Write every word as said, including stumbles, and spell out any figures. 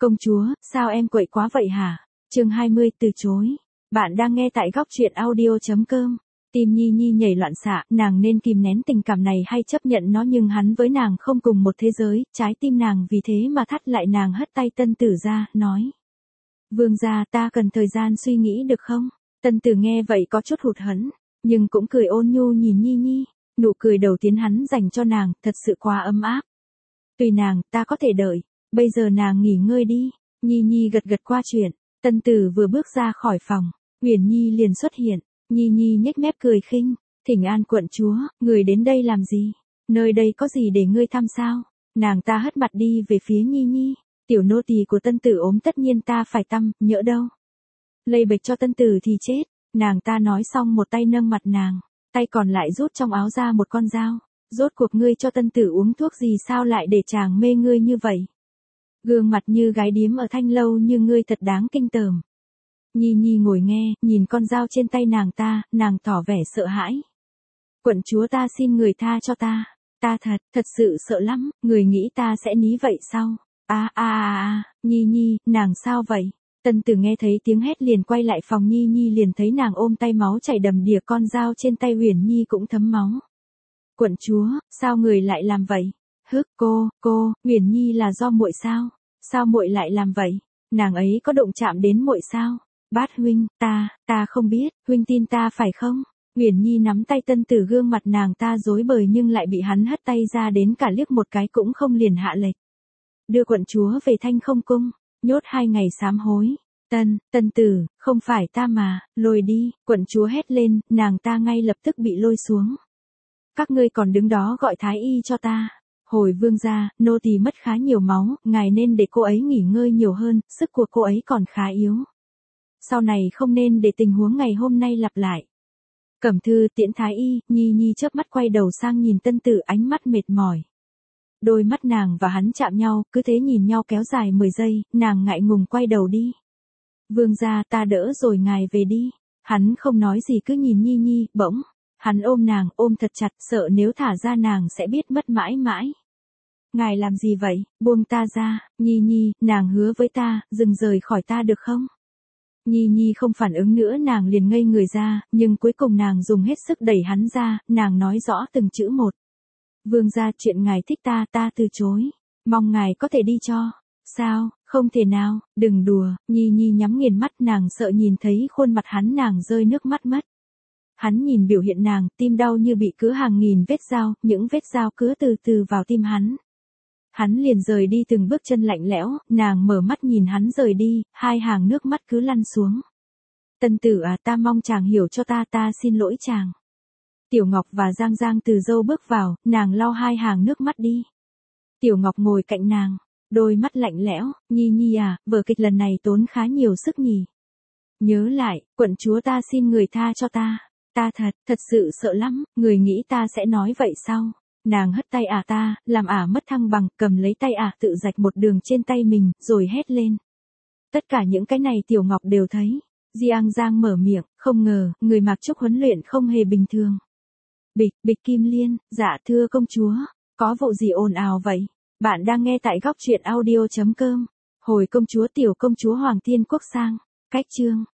Công chúa, sao em quậy quá vậy hả? Chương hai mươi, từ chối. Bạn đang nghe tại góc truyện audio chấm com. Tim Nhi Nhi nhảy loạn xạ, nàng nên kìm nén tình cảm này hay chấp nhận nó, nhưng hắn với nàng không cùng một thế giới, trái tim nàng vì thế mà thắt lại. Nàng hất tay Tân Tử ra, nói. Vương gia, ta cần thời gian suy nghĩ được không? Tân Tử nghe vậy có chút hụt hẫng, nhưng cũng cười ôn nhu nhìn Nhi Nhi. Nụ cười đầu tiên hắn dành cho nàng, thật sự quá ấm áp. Tùy nàng, ta có thể đợi. Bây giờ nàng nghỉ ngơi đi. Nhi Nhi gật gật qua chuyện. Tân Tử vừa bước ra khỏi phòng, Uyển Nhi liền xuất hiện. Nhi Nhi nhếch mép cười khinh. Thỉnh an quận chúa, người đến đây làm gì? Nơi đây có gì để ngươi thăm sao? Nàng ta hất mặt đi về phía Nhi Nhi. Tiểu nô tỳ của Tân Tử ốm, tất nhiên ta phải tăm, nhỡ đâu. Lây bệch cho Tân Tử thì chết. Nàng ta nói xong một tay nâng mặt nàng, tay còn lại rút trong áo ra một con dao. Rốt cuộc ngươi cho Tân Tử uống thuốc gì sao lại để chàng mê ngươi như vậy? Gương mặt như gái điếm ở thanh lâu như ngươi thật đáng kinh tởm. Nhi Nhi ngồi nghe, nhìn con dao trên tay nàng ta, nàng tỏ vẻ sợ hãi. Quận chúa, ta xin người tha cho ta. Ta thật, thật sự sợ lắm, người nghĩ ta sẽ ní vậy sao? A a a a, Nhi Nhi, nàng sao vậy? Tân Tử nghe thấy tiếng hét liền quay lại phòng. Nhi Nhi liền thấy nàng ôm tay máu chảy đầm đìa, con dao trên tay Uyển Nhi cũng thấm máu. Quận chúa, sao người lại làm vậy? Hức, cô, cô, Uyển Nhi là do muội sao? Sao muội lại làm vậy? Nàng ấy có động chạm đến muội sao? Bát huynh, ta, ta không biết, huynh tin ta phải không? Uyển Nhi nắm tay Tân Tử, gương mặt nàng ta rối bời nhưng lại bị hắn hất tay ra, đến cả liếc một cái cũng không, liền hạ lệnh. Đưa quận chúa về Thanh Không cung, nhốt hai ngày sám hối. Tân, Tân Tử, không phải ta mà, lôi đi, quận chúa hét lên, nàng ta ngay lập tức bị lôi xuống. Các ngươi còn đứng đó gọi thái y cho ta. Hồi vương gia, nô tỳ mất khá nhiều máu, ngài nên để cô ấy nghỉ ngơi nhiều hơn, sức của cô ấy còn khá yếu. Sau này không nên để tình huống ngày hôm nay lặp lại. Cẩm thư tiễn thái y. Nhi Nhi chớp mắt quay đầu sang nhìn Tân Tử, ánh mắt mệt mỏi. Đôi mắt nàng và hắn chạm nhau, cứ thế nhìn nhau kéo dài mười giây, nàng ngại ngùng quay đầu đi. Vương gia, ta đỡ rồi, ngài về đi. Hắn không nói gì cứ nhìn Nhi Nhi. Bỗng hắn ôm nàng, ôm thật chặt, sợ nếu thả ra nàng sẽ biết mất mãi mãi. Ngài làm gì vậy? Buông ta ra. Nhi Nhi, nàng hứa với ta, đừng rời khỏi ta được không? Nhi Nhi không phản ứng nữa, nàng liền ngây người ra, nhưng cuối cùng nàng dùng hết sức đẩy hắn ra, nàng nói rõ từng chữ một. Vương gia, chuyện ngài thích ta, ta từ chối. Mong ngài có thể đi cho. Sao, không thể nào, đừng đùa. Nhi Nhi nhắm nghiền mắt, nàng sợ nhìn thấy khuôn mặt hắn, nàng rơi nước mắt mất. Hắn nhìn biểu hiện nàng, tim đau như bị cứa hàng nghìn vết dao, những vết dao cứa từ từ vào tim hắn. Hắn liền rời đi từng bước chân lạnh lẽo, nàng mở mắt nhìn hắn rời đi, hai hàng nước mắt cứ lăn xuống. Tân Tử à, ta mong chàng hiểu cho ta, ta xin lỗi chàng. Tiểu Ngọc và Giang Giang từ dâu bước vào, nàng lau hai hàng nước mắt đi. Tiểu Ngọc ngồi cạnh nàng, đôi mắt lạnh lẽo. Nhi Nhi à, vở kịch lần này tốn khá nhiều sức nhỉ. Nhớ lại, quận chúa, ta xin người tha cho ta. Ta thật, thật sự sợ lắm, người nghĩ ta sẽ nói vậy sao? Nàng hất tay ả ta, làm ả mất thăng bằng, cầm lấy tay ả tự rạch một đường trên tay mình, rồi hét lên. Tất cả những cái này Tiểu Ngọc đều thấy. Giang Giang mở miệng, không ngờ, người mặc trúc huấn luyện không hề bình thường. Bịch, bịch kim liên, dạ thưa công chúa, có vụ gì ồn ào vậy? Bạn đang nghe tại góc truyện audio chấm com. Hồi công chúa, tiểu công chúa Hoàng Thiên Quốc sang. Cách chương.